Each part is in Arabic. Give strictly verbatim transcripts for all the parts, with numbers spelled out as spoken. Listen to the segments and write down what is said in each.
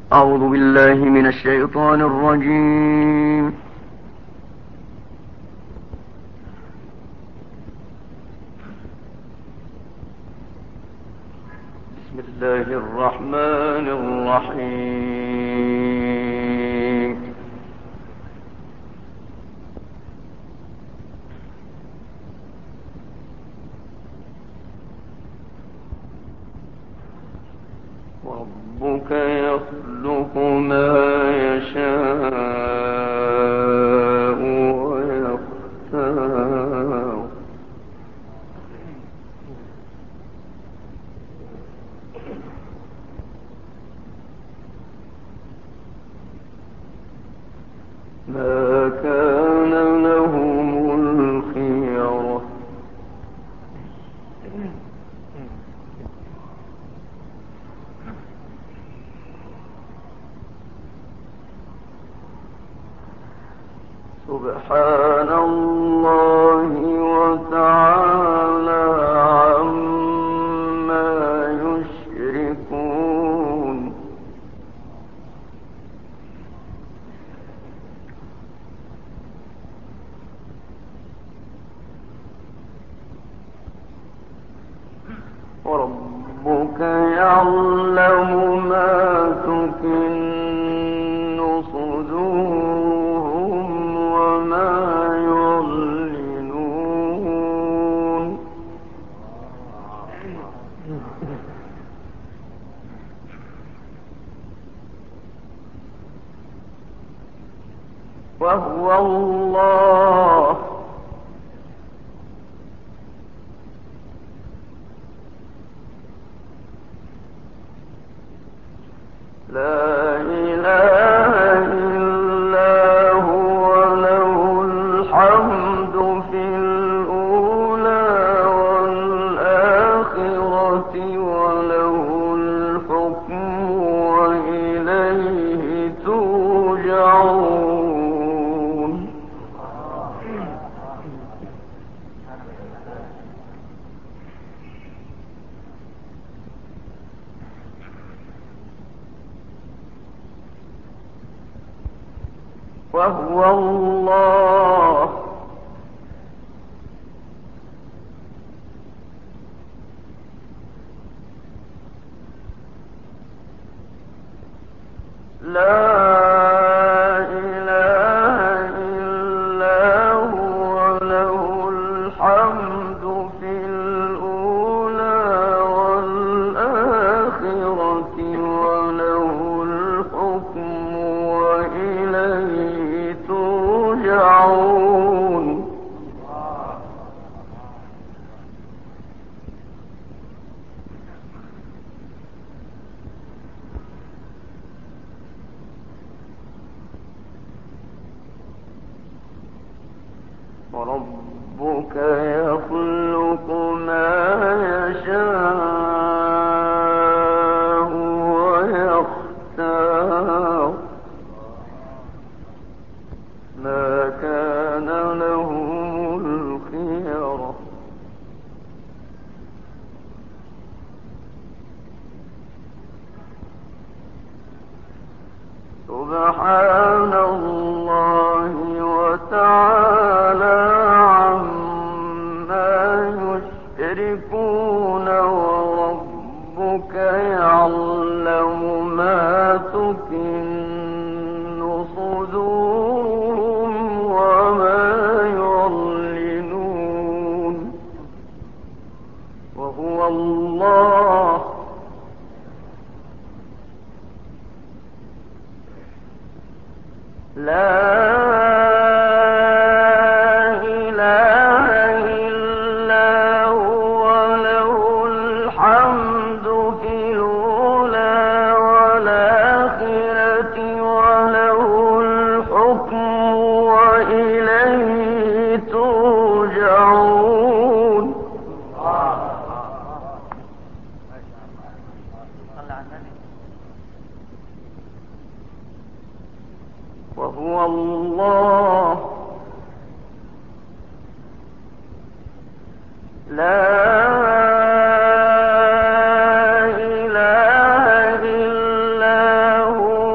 أعوذ بالله من الشيطان الرجيم. بسم الله الرحمن الرحيم. ربك يخلق ما يشاء ويختار ما كان لهم الخيرة سبحان الله وتعالى عما يشركون. وربك يعلم ما تكن صدورهم وما يعلنون. وهو الله لا إله إلا هو له الحمد في الأولى والآخرة وله الحكم وإليه ترجعون. وهو الله لا إله إلا هو له الحمد في الأولى والآخرة وله الحكم وإليه ترجعون. وربك يخلق ما يشاء ويختار ما كان لهم الخيرة سبحان الله وتعالى عما يشركون. وربك يعلم ما تكن صدورهم وما يعلنون. وهو الله لا إله إلا هو له الحمد في الأولى والآخرة وله الحكم وإليه ترجعون. وهو الله لا إله إلا هو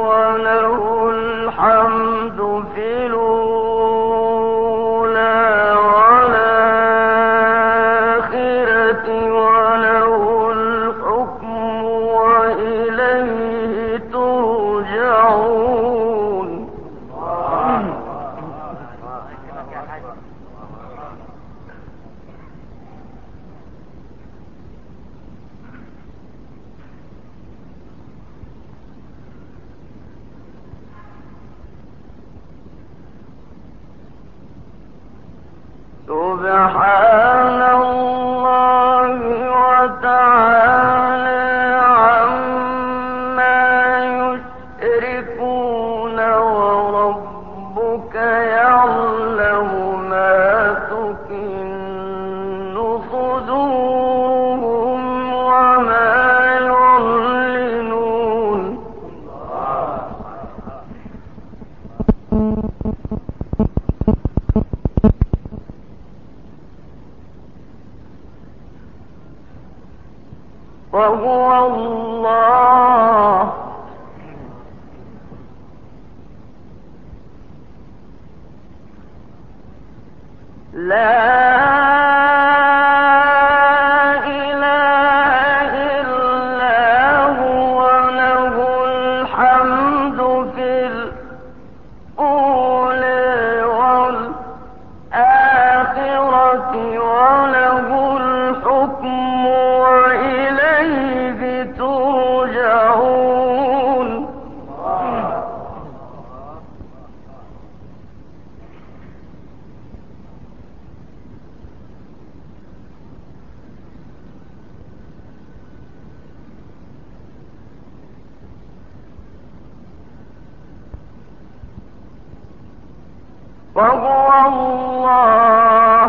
سبحان الله وتعالى عما يشركون وربك يعلم ما تكن صدورهم وما يعلنون وهو الله لا إله إلا هو له الحمد في الأولى والآخرة وله الحكم وإليه ترجعون وهو الله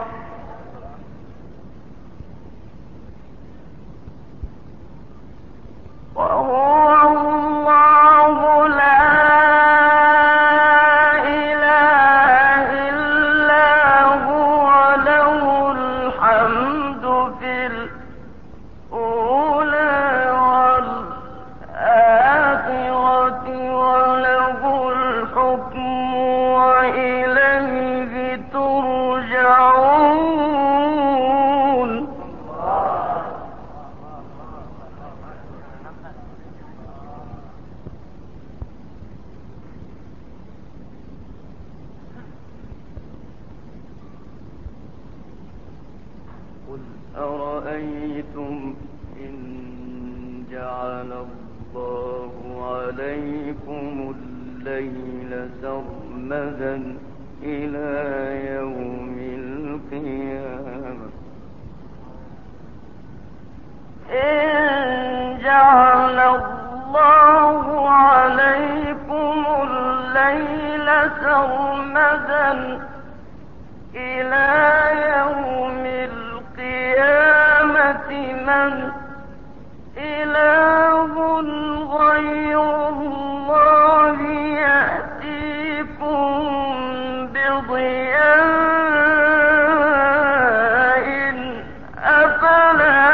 وهو الله لا إله إلا هو له الحمد في الأولى والآخرة وله الحكم وإليه ترجعون قل أرأيتم إن جعل الله عليكم الليل سرمدا إلى يوم القيامة إن جعل الله عليكم الليل سرمدا إلى يوم القيامة من إله غير الله يأتيكم بضياء أفلا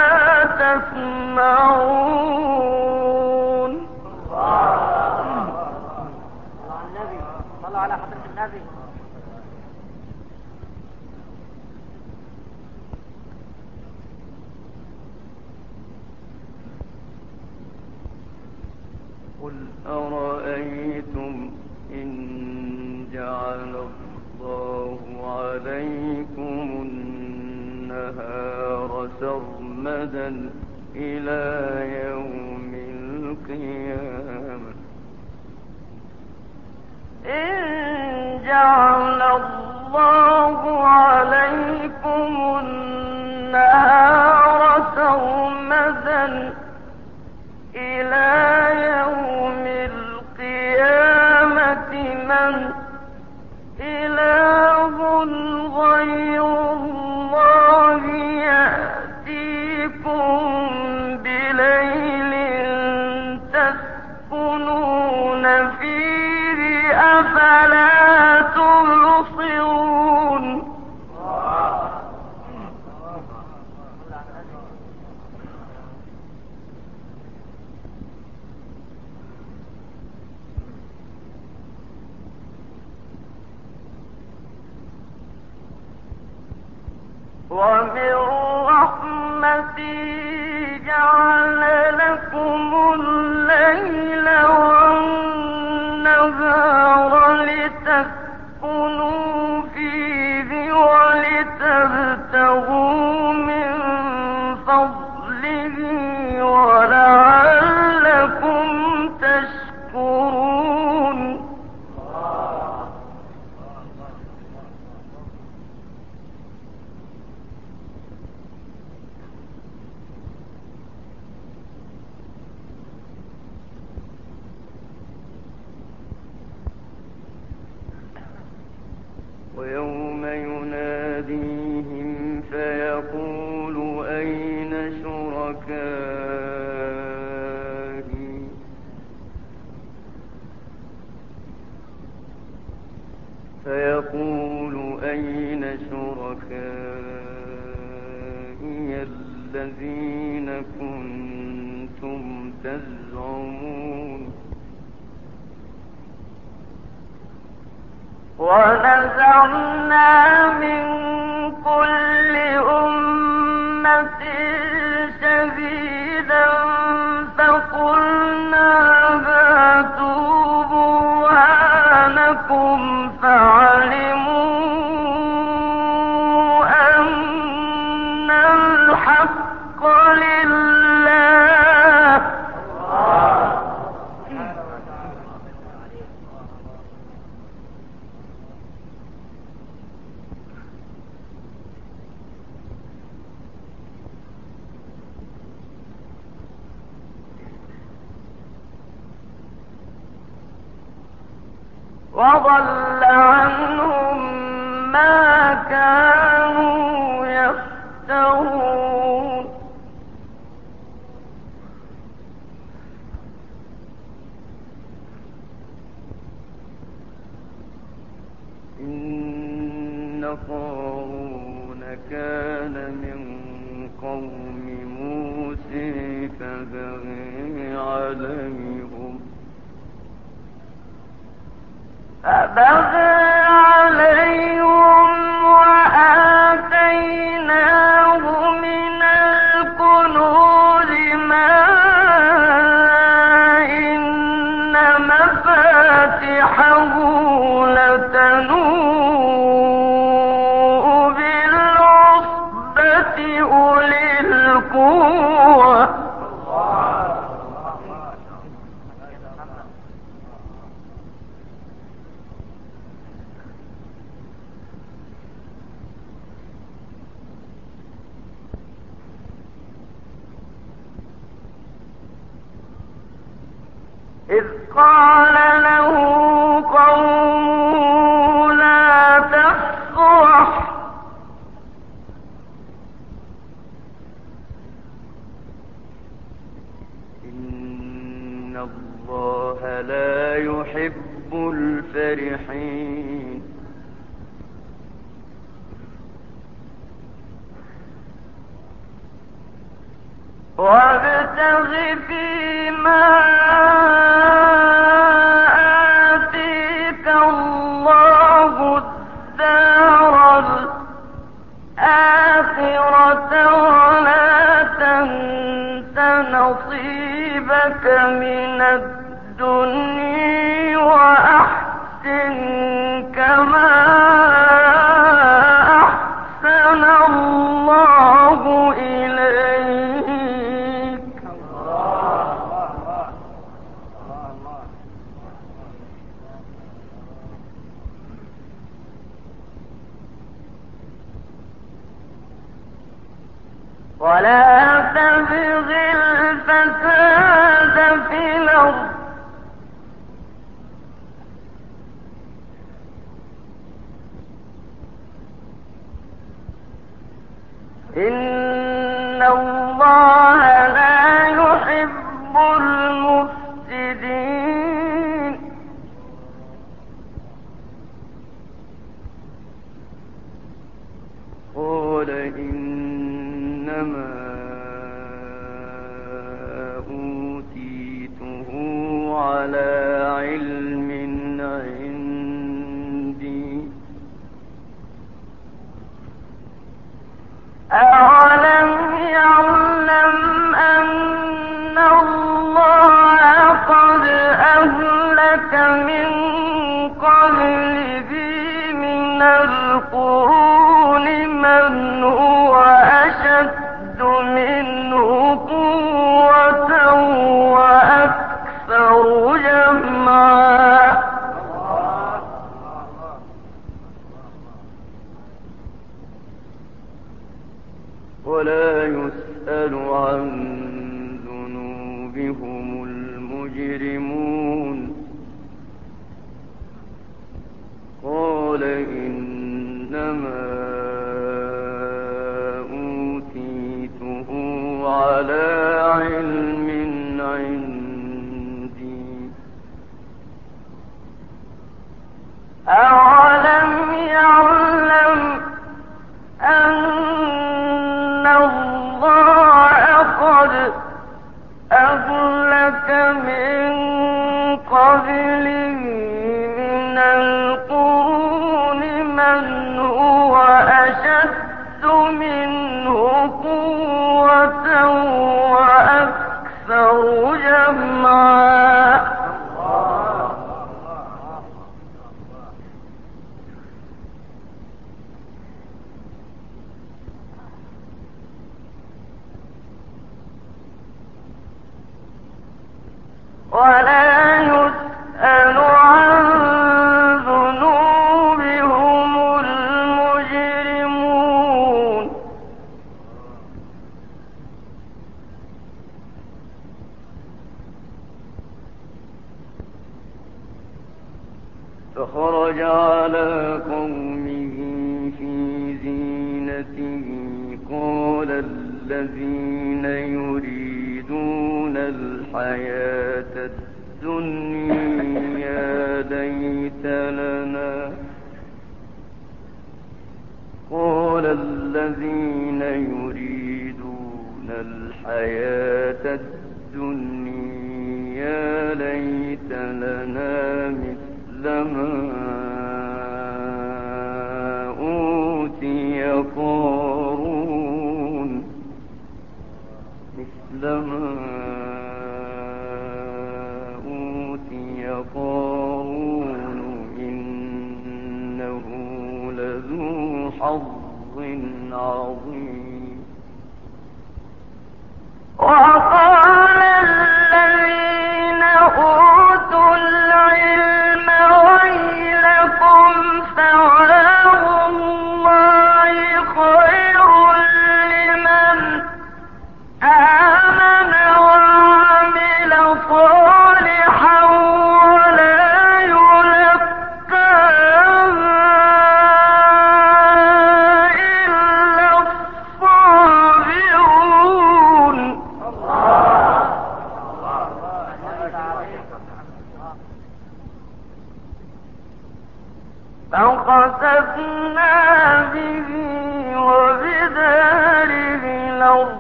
تسمعون صلى على حضرة النبي. قل أرأيتم إن جعل الله عليكم النهار سرمدا إلى يوم القيامة إن جعل الله عليكم النهار سرمدا إلى يوم القيامة من إله غير الله يأتيكم بليل تسكنون فيه أفلا تبصرون ومن رحمته جعل لكم الليل والنهار لتسكنوا فيه ولتبتغوا من فضله ولعلكم تشكرون ويوم يناديهم فيقول أين شركائي فيقول أين شركائي الذين كنتم تزعمون ونزعنا من كل أمة شهيدا فقلنا هاتوا برهانكم فعلموا أن الحق لله وضل عنهم ما كانوا يفترون إن قارون كان من قوم موسى فبغي عليهم فبغى عليهم وآتيناه من الكنوز ما إن مفاتحه لتنوء بالعصبة أولي القوة إذ قال له قومه لا تفرح إن الله لا يحب الفرحين وابتغ فيما آتيك الله الدار الآخرة ولا تنس نصيبك من الدنيا وأحسن كما أحسن الله إليك ولا تبغ الفساد في الأرض إن الله لا يحب المفسدين قال إنما أوتيته على علم عندي أولم يعلم أن الله قد أهلك من قبله من القرون من هو أشد منه قوة وأكثر جمعا ولا يسأل عن ذنوبهم المجرمون قال إن إنما أوتيته على علم عندي. أولم يعلم أن الله قد أهلك من قبله من القرون من هو أشد منه قوة وأكثر جمعا. ولا يسأل عن ذنوبهم المجرمون. فخرج على قومه في زينته قال الذين يريدون الحياة الدنيا ليت لنا قال الذين يريدون الحياة الدنيا ليت لنا مثل ما أوتي قارون مثل ما أوتي قارون إنه لذو حظ عظيم. وقال الذين أوتوا العلم ويلكم ثواب الله خير لمن آمن وعمل صالحا ولا يلقاها إلا الصابرون. فخسفنا به وبداره الأرض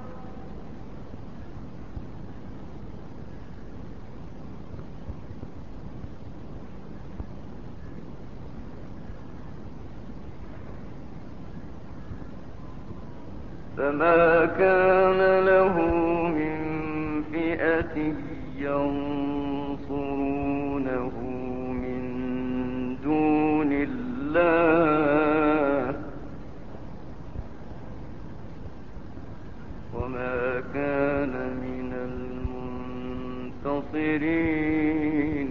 فما كان له من فئة ينصرونه من دون الله وما كان من المنتصرين.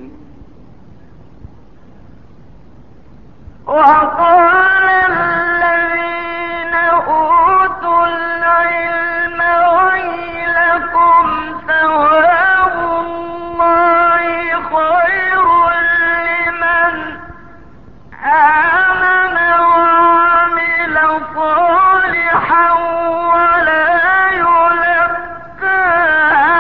وقال الذين أوتوا العلم ويلكم ثواب الله خير لمن آمن وعمل صالحا ولا يلقاها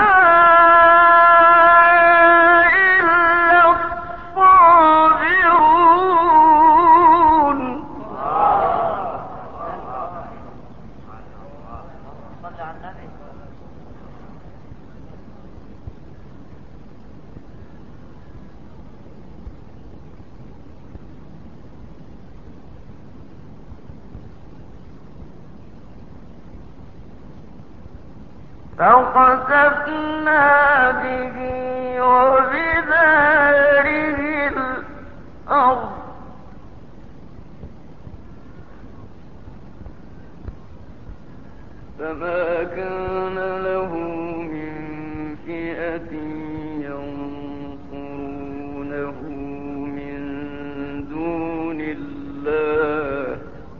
إلا الصابرون. صل على النبي. فخسفنا به وبداره الأرض فما كان له من فئة ينصرونه من دون الله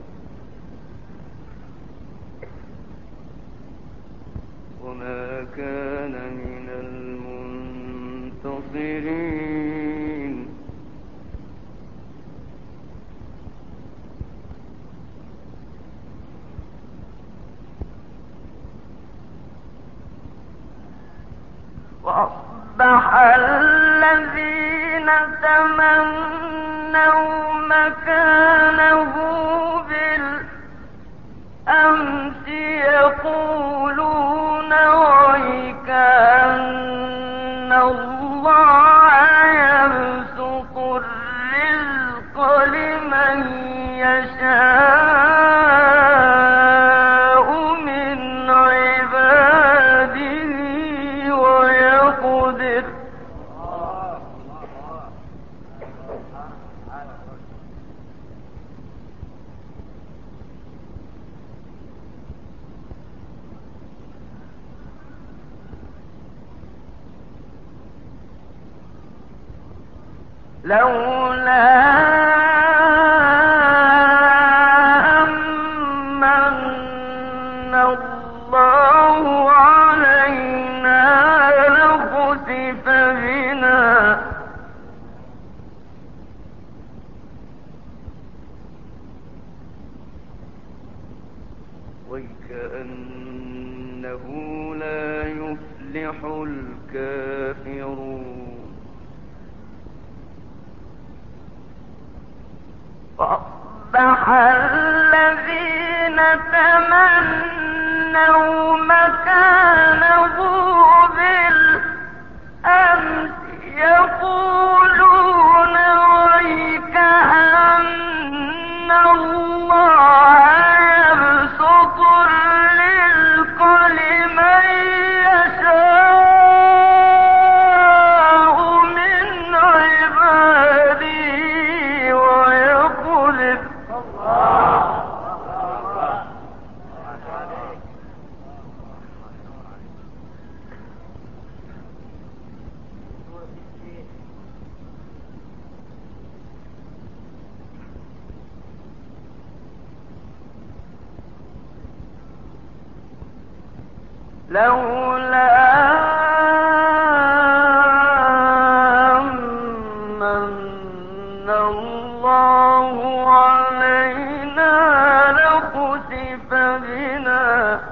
وما كان من المنتصرين. وأصبح الذين تمنوا مكانه بالأمس يقولون ويكأن الله يبسط الرزق لمن يشاء من عباده ويقدر لولا أمن الله علينا لخسف بنا وكأنه لا يفلح الكافرون وأصبح الذين تمنوا مكانه بالأمس يقولون ويكأن الله يبسط الرزق لمن يشاء من عباده ويقدر لولا أمن الله علينا لخسف بنا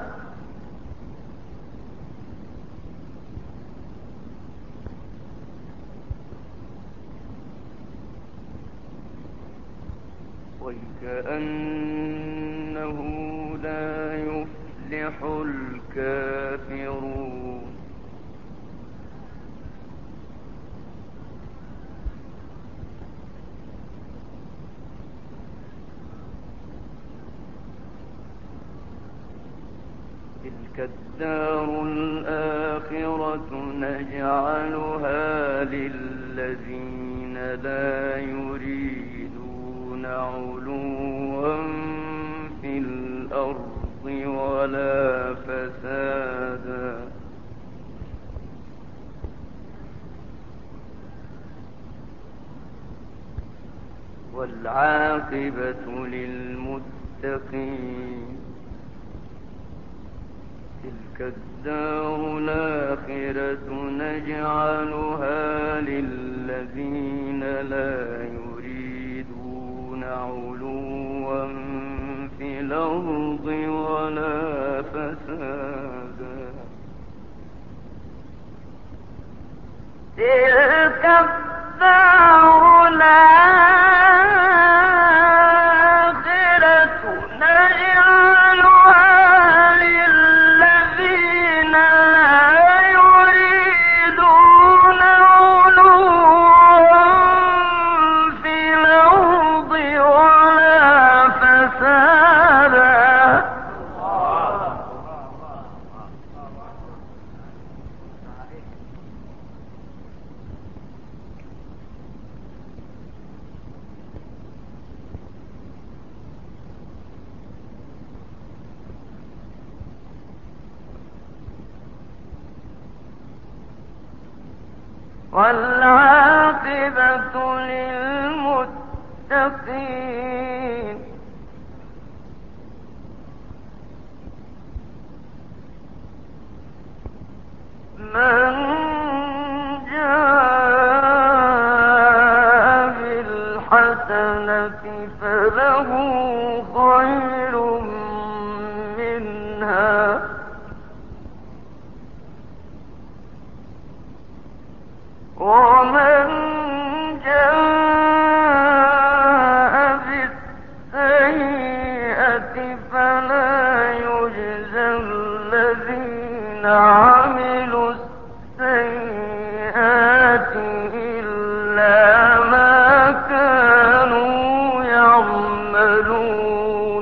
وكأنه لا يفلح الكافرون تلك الدار الآخرة نجعلها للذين لا يريدون علوا في الأرض ولا فسادا والعاقبة للمتقين تلك الدار الآخرة نجعلها للذين لا يريدون علوا في الأرض ولا فسادا تلك الدار الآخرة نجعلها للذين لا يريدون علوا في الأرض ولا فسادا والعاقبة للمتقين من جاء بالحسنة فله خير منها ومن جاء بالسيئة فلا يجزى الذين عملوا السيئات إلا ما كانوا يعملون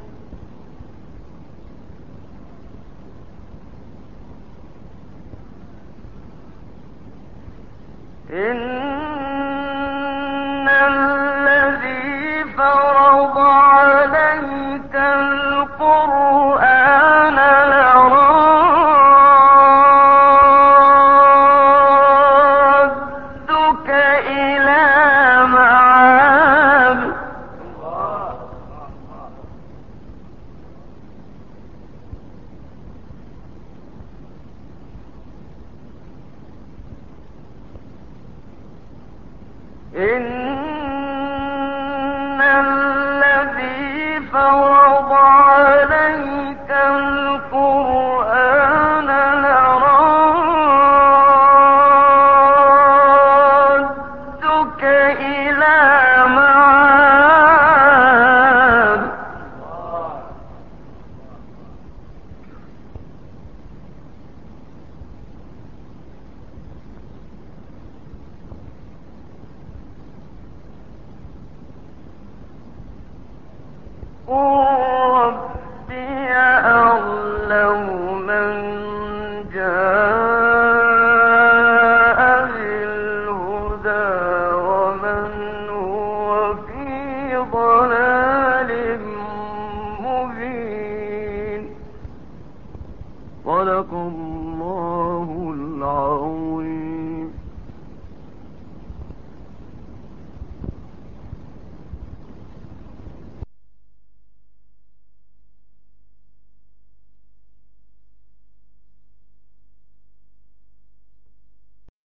إن الذي فرض عليك القرآن لرادك إلى معاد إن الذي فرض عليك القرآن لرادك إلى معاد ربي أعلم من جاء بالهدى ومن هو في ضلال مبين صدق الله العظيم.